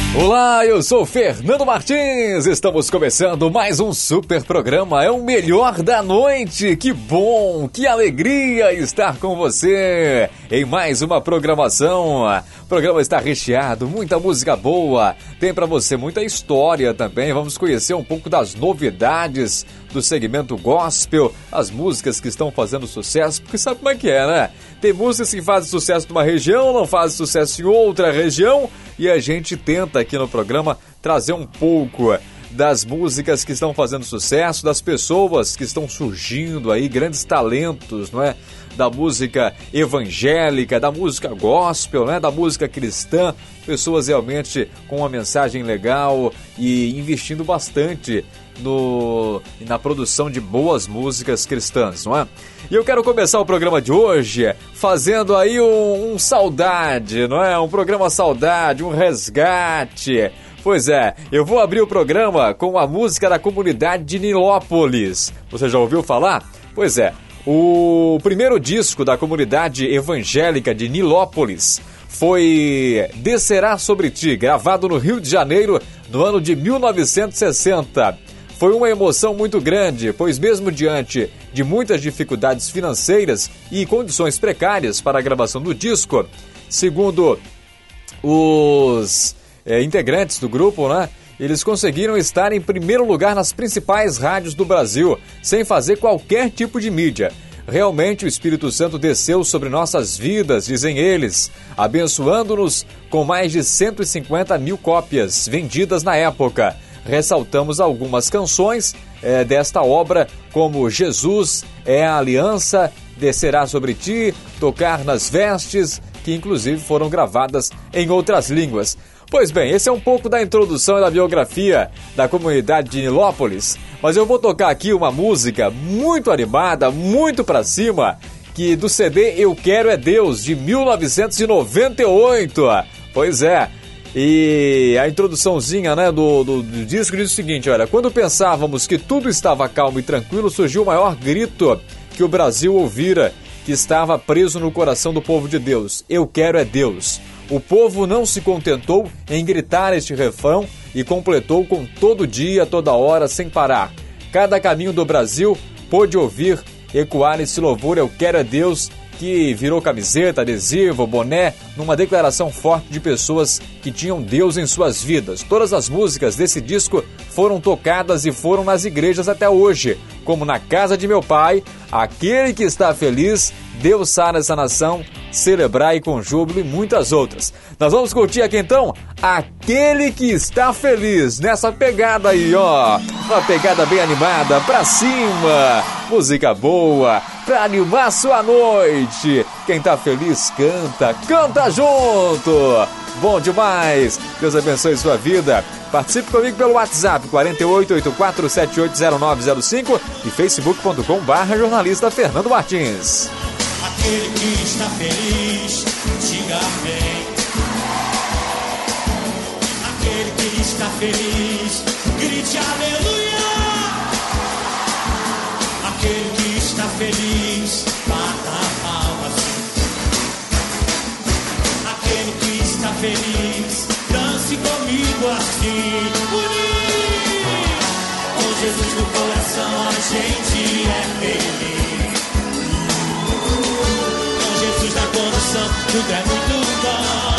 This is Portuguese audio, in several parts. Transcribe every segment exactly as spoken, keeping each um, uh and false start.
Olá, eu sou Fernando Martins, estamos começando mais um super programa, é o melhor da noite, que bom, que alegria estar com você em mais uma programação. O programa está recheado, muita música boa, tem pra você muita história também, vamos conhecer um pouco das novidades do segmento gospel, as músicas que estão fazendo sucesso, porque sabe como é que é, né? Tem músicas que fazem sucesso numa região, não fazem sucesso em outra região, e a gente tenta aqui no programa trazer um pouco das músicas que estão fazendo sucesso, das pessoas que estão surgindo aí, grandes talentos, não é? Da música evangélica, da música gospel, né? Da música cristã, pessoas realmente com uma mensagem legal e investindo bastante no, na produção de boas músicas cristãs, não é? E eu quero começar o programa de hoje fazendo aí um, um saudade, não é? Um programa saudade, um resgate. Pois é, eu vou abrir o programa com a música da comunidade de Nilópolis. Você já ouviu falar? Pois é, o primeiro disco da comunidade evangélica de Nilópolis foi Descerá Sobre Ti, gravado no Rio de Janeiro no ano de mil novecentos e sessenta. Foi uma emoção muito grande, pois mesmo diante de muitas dificuldades financeiras e condições precárias para a gravação do disco, segundo os é, integrantes do grupo, né, eles conseguiram estar em primeiro lugar nas principais rádios do Brasil, sem fazer qualquer tipo de mídia. Realmente o Espírito Santo desceu sobre nossas vidas, dizem eles, abençoando-nos com mais de cento e cinquenta mil cópias vendidas na época. Ressaltamos algumas canções é, desta obra, como Jesus é a Aliança, Descerá Sobre Ti, Tocar nas Vestes, que inclusive foram gravadas em outras línguas. Pois bem, esse é um pouco da introdução e da biografia da comunidade de Nilópolis, mas eu vou tocar aqui uma música muito animada, muito pra cima, que do C D Eu Quero É Deus, de mil novecentos e noventa e oito. Pois é. E a introduçãozinha, né, do, do, do disco diz o seguinte, olha, quando pensávamos que tudo estava calmo e tranquilo, surgiu o maior grito que o Brasil ouvira, que estava preso no coração do povo de Deus. Eu quero é Deus. O povo não se contentou em gritar este refrão e completou com todo dia, toda hora, sem parar. Cada caminho do Brasil pôde ouvir ecoar esse louvor, eu quero é Deus, que virou camiseta, adesivo, boné, numa declaração forte de pessoas que tinham Deus em suas vidas. Todas as músicas desse disco foram tocadas e foram nas igrejas até hoje, como Na Casa de Meu Pai, Aquele que Está Feliz, Deus Sara essa nação, Celebrai com Júbilo e muitas outras. Nós vamos curtir aqui então Aquele que Está Feliz, nessa pegada aí, ó, uma pegada bem animada, pra cima, música boa, pra animar sua noite. Quem tá feliz canta, canta junto. Bom demais, Deus abençoe sua vida. Participe comigo pelo WhatsApp quatro oito oito quatro sete oito zero nove zero cinco e facebook ponto com barra jornalista Fernando Martins. Aquele que está feliz, diga amém. Aquele que está feliz, grite aleluia. Aquele que está feliz, bata palmas. Aquele que está feliz, dance comigo assim. Unir. Com Jesus no coração a gente é feliz. Na condição, tudo é muito bom.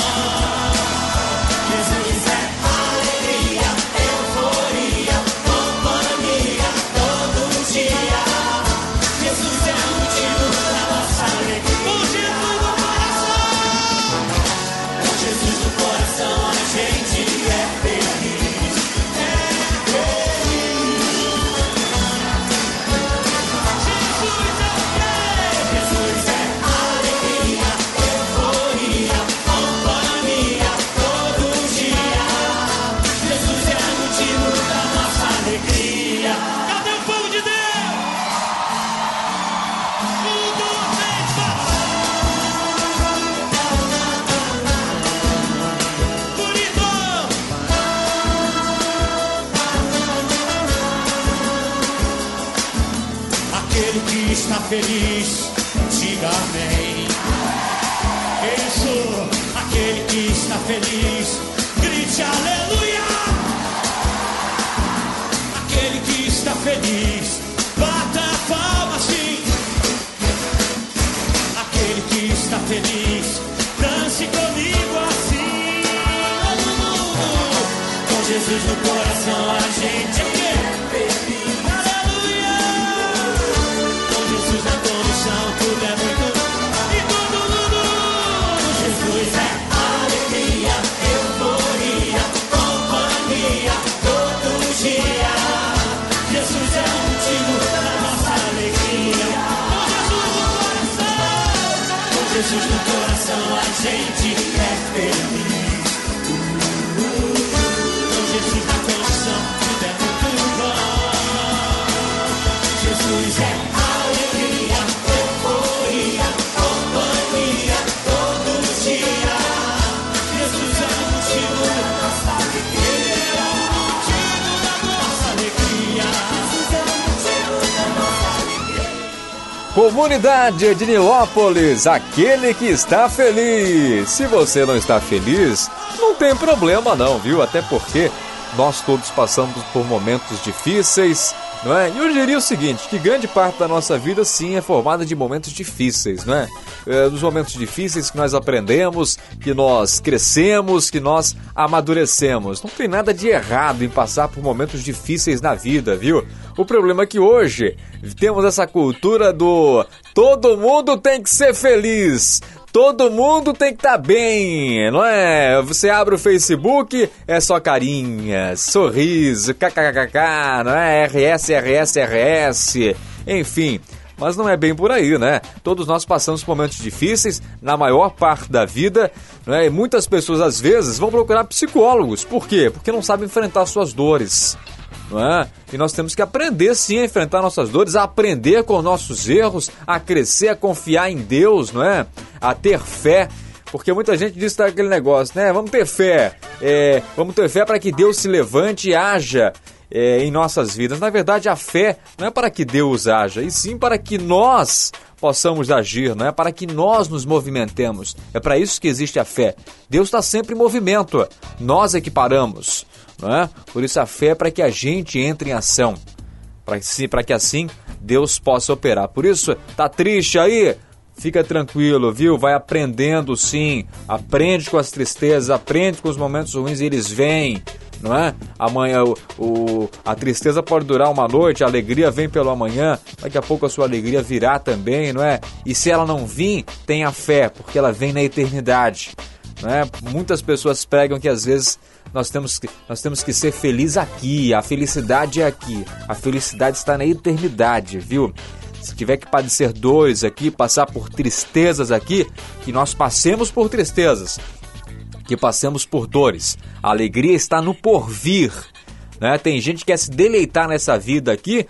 Jesus é alegria, euforia, companhia, todo dia. Jesus é o motivo da nossa alegria. Com Jesus no coração, com Jesus no coração a gente é feliz, é feliz. Jesus é está feliz, diga amém. Isso, aquele que está feliz, grite aleluia. Aquele que está feliz, bata palmas sim. Aquele que está feliz, dance comigo assim. Com Jesus no coração a gente é feliz. Aleluia. Com Jesus na condição tudo é muito. E tudo, tudo. Jesus é alegria, euforia, companhia, todo dia. Jesus é o motivo da nossa alegria. Com Jesus no coração, com Jesus no coração a gente é feliz. Com Jesus na condição, tudo é muito bom. Jesus é alegria, euforia, companhia, todo dia. Jesus é o motivo da nossa alegria. Ele é o motivo da nossa alegria. Jesus é o motivo da nossa alegria. Comunidade de Nilópolis, aquele que está feliz. Se você não está feliz, não tem problema não, viu? Até porque nós todos passamos por momentos difíceis, não é? E eu diria o seguinte, que grande parte da nossa vida sim é formada de momentos difíceis, não é? É dos momentos difíceis que nós aprendemos, que nós crescemos, que nós amadurecemos. Não tem nada de errado em passar por momentos difíceis na vida, viu? O problema é que hoje temos essa cultura do todo mundo tem que ser feliz. Todo mundo tem que estar bem, não é? Você abre o Facebook, é só carinha, sorriso, kkkk, não é? R S, R S, R S, enfim. Mas não é bem por aí, né? Todos nós passamos por momentos difíceis na maior parte da vida, né? E muitas pessoas, às vezes, vão procurar psicólogos. Por quê? Porque não sabem enfrentar suas dores. Não é? E nós temos que aprender sim a enfrentar nossas dores, a aprender com nossos erros, a crescer, a confiar em Deus, não é? A ter fé, porque muita gente diz que tá aquele negócio, né? Vamos ter fé, é, vamos ter fé para que Deus se levante e haja é, em nossas vidas. Na verdade, a fé não é para que Deus haja, e sim para que nós possamos agir, não é para que nós nos movimentemos. É para isso que existe a fé. Deus está sempre em movimento, nós é que paramos. Não é? Por isso a fé é para que a gente entre em ação, para que assim Deus possa operar. Por isso, tá triste aí? Fica tranquilo, viu? Vai aprendendo sim, aprende com as tristezas, aprende com os momentos ruins e eles vêm, não é? Amanhã o, o, a tristeza pode durar uma noite, a alegria vem pelo amanhã, daqui a pouco a sua alegria virá também, não é? E se ela não vir, tenha fé, porque ela vem na eternidade. Não é? Muitas pessoas pregam que às vezes nós temos que, nós temos que ser felizes aqui, a felicidade é aqui, a felicidade está na eternidade, viu? Se tiver que padecer dores aqui, passar por tristezas aqui, que nós passemos por tristezas, que passemos por dores, a alegria está no porvir. Né? Tem gente que quer se deleitar nessa vida aqui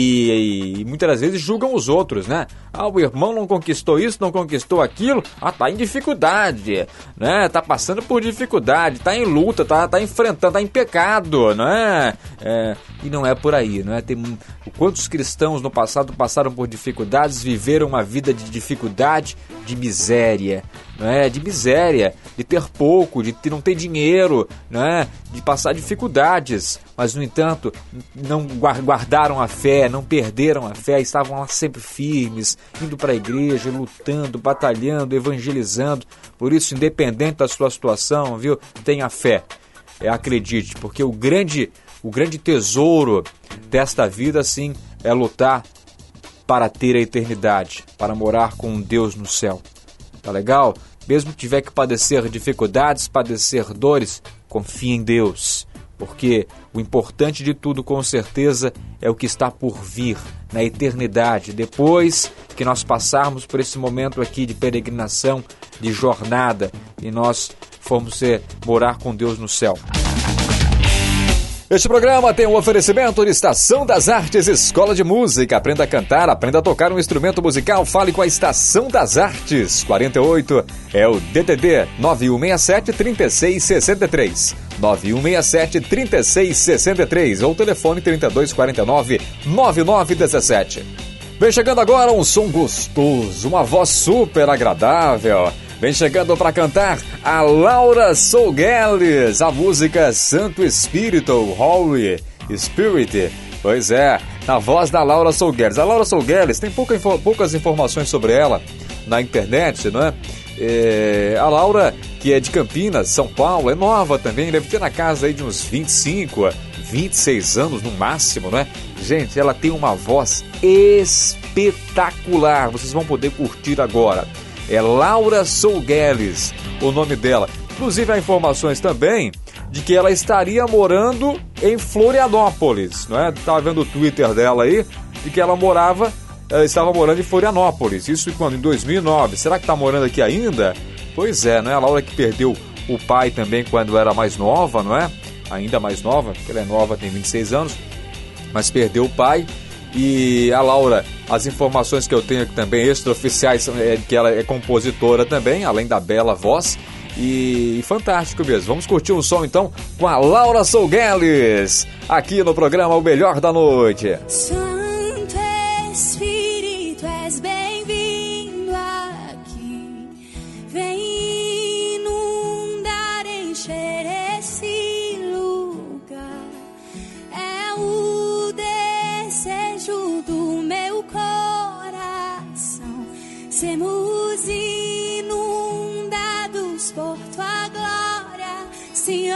e, e muitas vezes julgam os outros, né? Ah, o irmão não conquistou isso, não conquistou aquilo, ah, tá em dificuldade, né? Tá passando por dificuldade, tá em luta, tá, tá enfrentando, tá em pecado, né? É, e não é por aí, não é? Tem quantos cristãos no passado passaram por dificuldades, viveram uma vida de dificuldade, de miséria, né? De miséria, de ter pouco, de ter, não ter dinheiro, né? De passar dificuldades, mas no entanto não guardaram a fé, não perderam a fé, estavam lá sempre firmes, indo para a igreja, lutando, batalhando, evangelizando. Por isso, independente da sua situação, viu? Tenha fé, é, acredite, porque o grande, o grande tesouro desta vida, sim, é lutar para ter a eternidade, para morar com Deus no céu. Tá legal? Mesmo que tiver que padecer dificuldades, padecer dores, confie em Deus. Porque o importante de tudo, com certeza, é o que está por vir na eternidade. Depois que nós passarmos por esse momento aqui de peregrinação, de jornada, e nós formos é, morar com Deus no céu. Este programa tem um oferecimento de Estação das Artes, Escola de Música. Aprenda a cantar, aprenda a tocar um instrumento musical. Fale com a Estação das Artes. quarenta e oito é o D D D nove um seis sete, três seis seis três. nove um seis sete, três seis seis três ou telefone trinta e dois quarenta e nove, noventa e nove dezessete. Vem chegando agora um som gostoso, uma voz super agradável. Vem chegando para cantar a Laura Sougueles, a música Santo Espírito, Holy Spirit. Pois é, na voz da Laura Sougueles. A Laura Sougueles tem pouca, poucas informações sobre ela na internet, não é? É, a Laura, que é de Campinas, São Paulo, é nova também, deve ter na casa aí de uns vinte e cinco, vinte e seis anos no máximo, não é? Gente, ela tem uma voz espetacular, vocês vão poder curtir agora. É Laura Sougueles, o nome dela. Inclusive há informações também de que ela estaria morando em Florianópolis, não é? Estava vendo o Twitter dela aí, de que ela morava, ela estava morando em Florianópolis, isso quando? Em dois mil e nove. Será que está morando aqui ainda? Pois é, não é? A Laura que perdeu o pai também quando era mais nova, não é? Ainda mais nova, porque ela é nova, tem vinte e seis anos, mas perdeu o pai. E a Laura, as informações que eu tenho aqui também, extraoficiais, é que ela é compositora também, além da bela voz. E, e fantástico mesmo. Vamos curtir um som então com a Laura Sougueles, aqui no programa O Melhor da Noite. Santo Espírito, és bem-vindo aqui. Vem inundar, encher esse lugar. É o desejo do meu coração. Sermos inundados por tua glória, Senhor.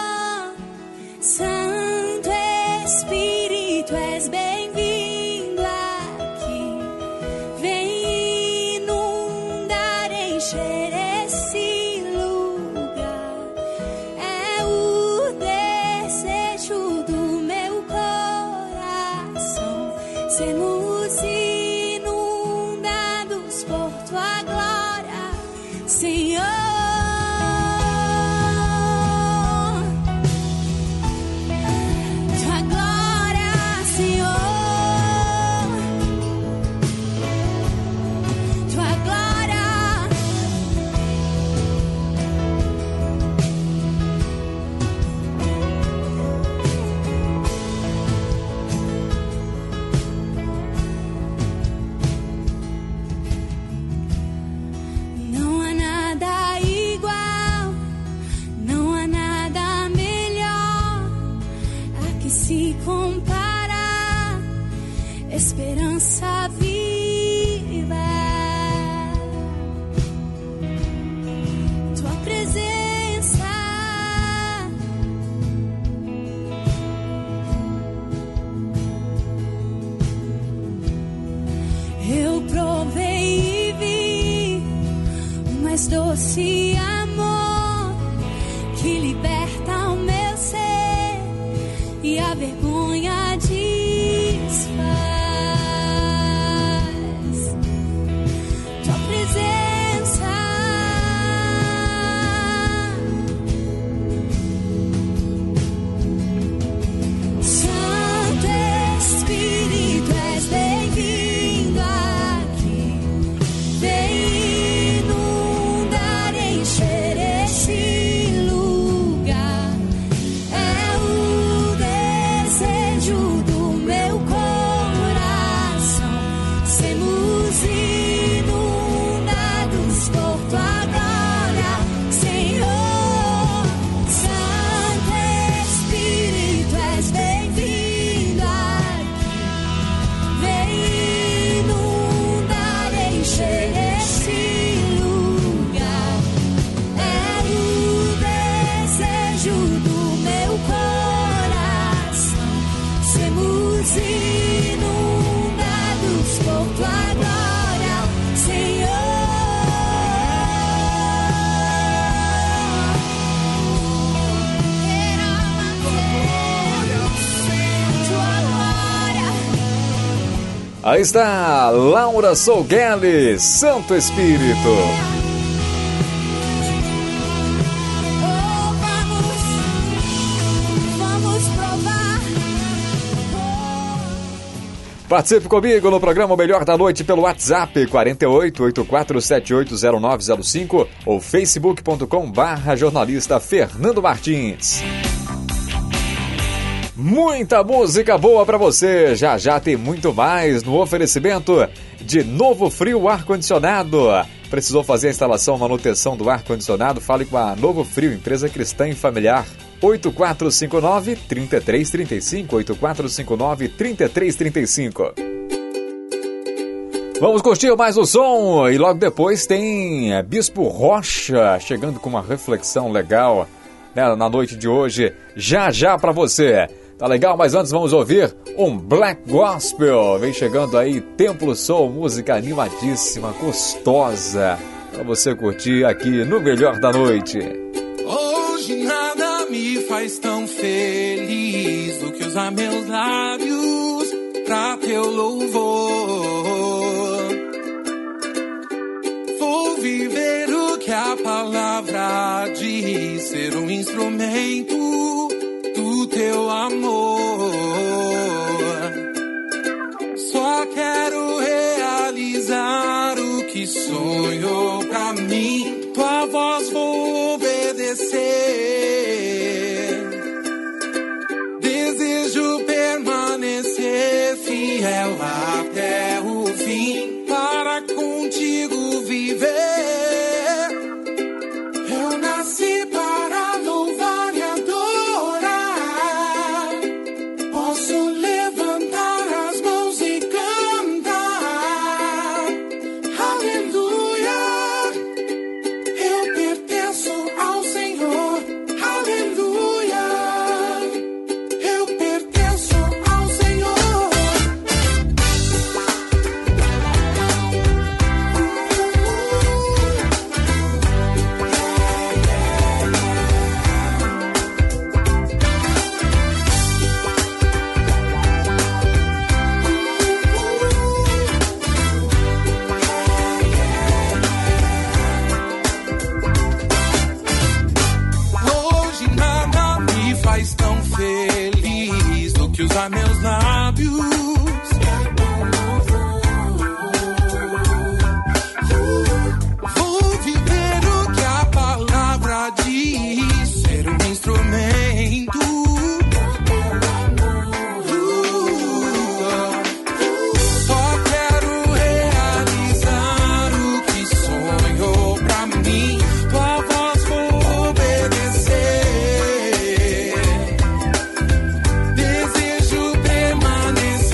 Santo Espírito, és bem-vindo aqui. Vem inundar, encher esse lugar. É o desejo do meu coração. Sermos inundados por tua glória, Senhor. Tua glória, Senhor. Tua glória. Não há nada igual, não há nada melhor a que se comparar. Esperança viva, tua presença. Eu provei e vi o mais doce amor que liberta o meu ser e a vergonha desfaz. Tua presença, Santo Espírito, és bem-vindo aqui. Vem inundar, encher esse lugar. É o desejo do meu coração. Sermos inundados por tua glória, Senhor. Santo Espírito, és bem-vindo aqui. Vem inundar, encher esse lugar. É o desejo do meu coração. Sermos inundados por tua glória, Senhor. Tua glória. Aí está Laura Sougueles, Santo Espírito. Oh, vamos, vamos provar. Participe comigo no programa O Melhor da Noite pelo WhatsApp quarenta e oito, oitenta e quatro, setenta e oito, zero nove zero cinco ou facebook ponto com barra jornalista Fernando Martins. Muita música boa pra você, já já tem muito mais no oferecimento de Novo Frio Ar-Condicionado. Precisou fazer a instalação, manutenção do ar-condicionado? Fale com a Novo Frio, empresa cristã e familiar. oito quatro cinco nove, três três três cinco, oito quatro cinco nove, três três três cinco. Vamos curtir mais o som e logo depois tem Bispo Rocha chegando com uma reflexão legal, né, na noite de hoje, já já pra você. Tá legal? Mas antes vamos ouvir um Black Gospel. Vem chegando aí Templo Soul, música animadíssima, gostosa, pra você curtir aqui no Melhor da Noite. Hoje nada me faz tão feliz do que usar meus lábios pra teu louvor. Vou viver o que a palavra diz, ser um instrumento do teu amor. Só quero realizar o que sonhou pra mim. Tua voz vou obedecer. Desejo permanecer fiel até o fim, para contigo viver. Eu nasci para louvar e adorar. Posso levantar as mãos e cantar. Aleluia. Eu pertenço ao Senhor. Aleluia. Eu pertenço ao Senhor. Hoje nada me faz tão feliz do que usar meus lábios. Vou viver o que a palavra diz, ser um instrumento. Só quero realizar o que sonhou pra mim. Tua voz vou obedecer. Desejo permanecer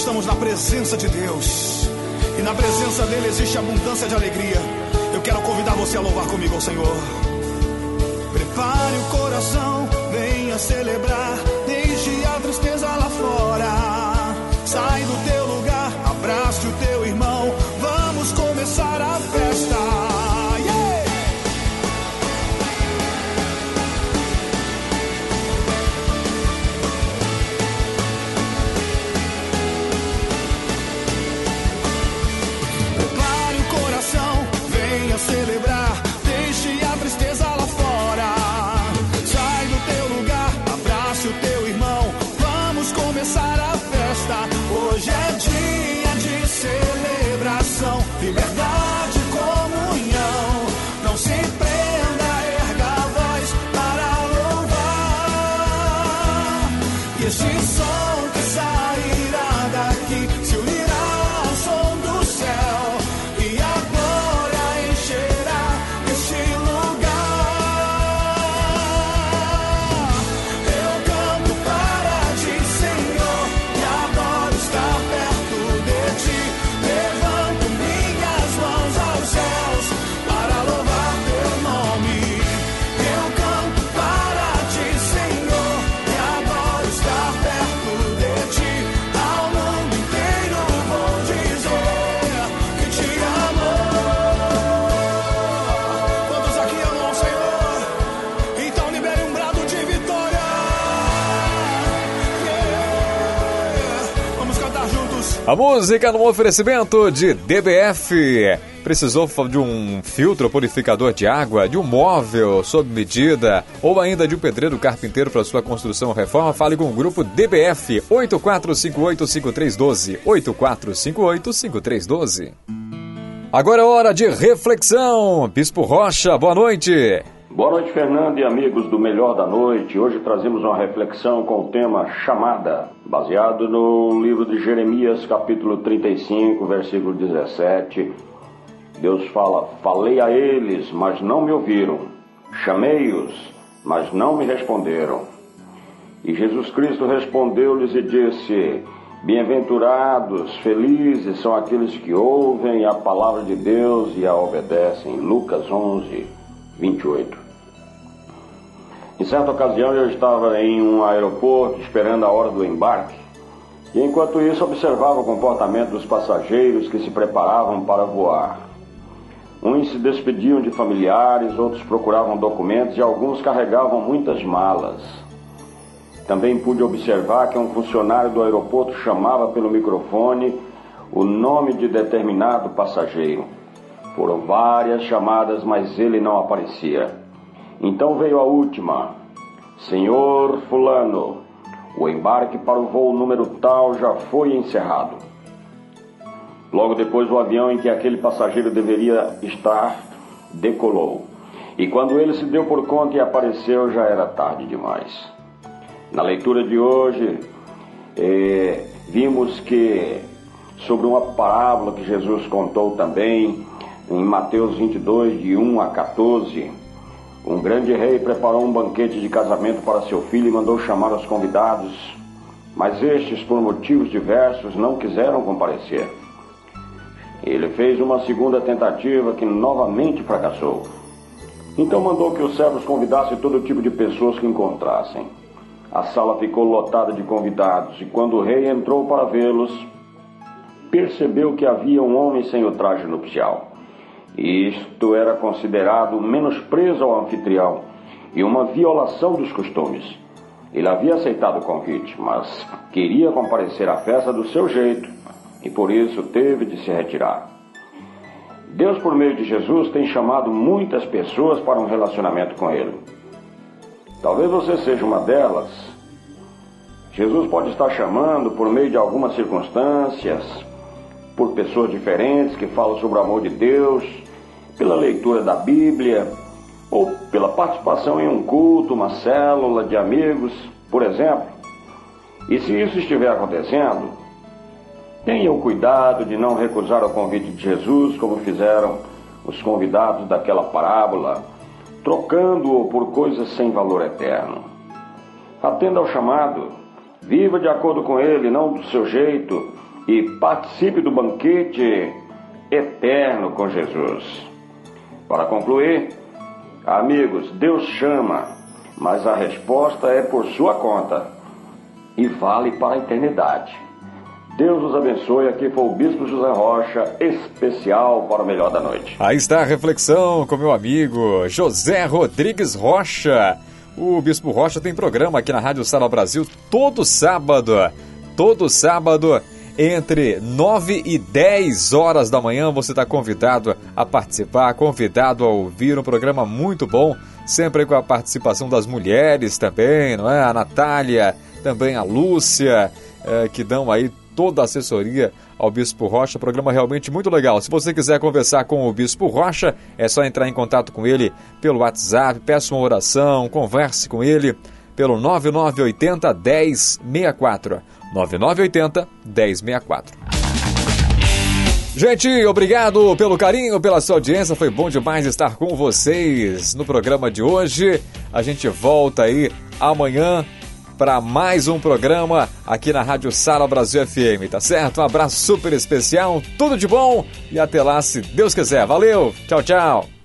estamos na presença de Deus. E na presença dele existe abundância de alegria. Eu quero convidar você a louvar comigo ao Senhor. Prepare o coração, venha celebrar. Deixe a tristeza lá fora. Sai do teu lugar, abrace o teu irmão. Vamos começar a festa. Yeah! Prepare o coração, venha celebrar. Deixe a tristeza lá fora. Sai do teu lugar, abrace o teu irmão. Vamos começar a festa. Hoje é dia de celebração, liberdade, comunhão. Não se prenda, erga a voz para louvar. E esse som que sairá daqui se unirá ao som do céu. E a glória encherá este lugar. Eu canto para ti, Senhor, e adoro estar perto de ti. Levanto minhas mãos aos céus para louvar teu nome. Eu canto para ti, Senhor, e adoro estar perto de ti. Ao mundo inteiro vou dizer que te amo. Quantos aqui amam o Senhor? Então libere um brado de vitória. Yeah. Vamos cantar juntos. A música no oferecimento de D B F. Precisou de um filtro purificador de água, de um móvel sob medida ou ainda de um pedreiro carpinteiro para sua construção ou reforma? Fale com o grupo D B F. oito quatro cinco oito, cinco três um dois. oito quatro cinco oito, cinco três um dois. Agora é hora de reflexão. Bispo Rocha, boa noite. Boa noite, Fernando e amigos do Melhor da Noite. Hoje trazemos uma reflexão com o tema chamada, baseado no livro de Jeremias, capítulo trinta e cinco, versículo dezessete. Deus fala: falei a eles, mas não me ouviram. Chamei-os, mas não me responderam. E Jesus Cristo respondeu-lhes e disse: bem-aventurados, felizes são aqueles que ouvem a palavra de Deus e a obedecem. Lucas onze, vinte e oito. Em certa ocasião eu estava em um aeroporto esperando a hora do embarque e enquanto isso observava o comportamento dos passageiros que se preparavam para voar. Uns se despediam de familiares, outros procuravam documentos e alguns carregavam muitas malas. Também pude observar que um funcionário do aeroporto chamava pelo microfone o nome de determinado passageiro. Foram várias chamadas, mas ele não aparecia. Então veio a última: Senhor fulano, o embarque para o voo número tal já foi encerrado. Logo depois, o avião em que aquele passageiro deveria estar decolou. E quando ele se deu por conta e apareceu, já era tarde demais. Na leitura de hoje, eh, vimos que, sobre uma parábola que Jesus contou também, em Mateus vinte e dois, de um a quatorze, um grande rei preparou um banquete de casamento para seu filho e mandou chamar os convidados, mas estes, por motivos diversos, não quiseram comparecer. Ele fez uma segunda tentativa que novamente fracassou. Então mandou que os servos convidassem todo tipo de pessoas que encontrassem. A sala ficou lotada de convidados e quando o rei entrou para vê-los, percebeu que havia um homem sem o traje nupcial. Isto era considerado menosprezo ao anfitrião e uma violação dos costumes. Ele havia aceitado o convite, mas queria comparecer à festa do seu jeito e por isso teve de se retirar. Deus, por meio de Jesus, tem chamado muitas pessoas para um relacionamento com Ele. Talvez você seja uma delas. Jesus pode estar chamando por meio de algumas circunstâncias, por pessoas diferentes que falam sobre o amor de Deus, pela leitura da Bíblia, ou pela participação em um culto, uma célula de amigos, por exemplo. E se isso estiver acontecendo, tenha o cuidado de não recusar o convite de Jesus, como fizeram os convidados daquela parábola, trocando-o por coisas sem valor eterno. Atenda ao chamado, viva de acordo com ele, não do seu jeito, e participe do banquete eterno com Jesus. Para concluir, amigos, Deus chama, mas a resposta é por sua conta e vale para a eternidade. Deus nos abençoe. Aqui foi o Bispo José Rocha, especial para o Melhor da Noite. Aí está a reflexão com meu amigo José Rodrigues Rocha. O Bispo Rocha tem programa aqui na Rádio Sara Brasil todo sábado. Todo sábado, entre nove e dez horas da manhã, você está convidado a participar, convidado a ouvir um programa muito bom, sempre com a participação das mulheres também, não é? A Natália, também a Lúcia, é, que dão aí toda a assessoria ao Bispo Rocha, programa realmente muito legal. Se você quiser conversar com o Bispo Rocha, é só entrar em contato com ele pelo WhatsApp, peça uma oração, converse com ele pelo nove nove oito zero, um zero seis quatro. nove nove oito zero, um zero seis quatro. Gente, obrigado pelo carinho, pela sua audiência. Foi bom demais estar com vocês no programa de hoje. A gente volta aí amanhã para mais um programa aqui na Rádio Sara Brasil F M, tá certo? Um abraço super especial, tudo de bom e até lá, se Deus quiser. Valeu, tchau, tchau.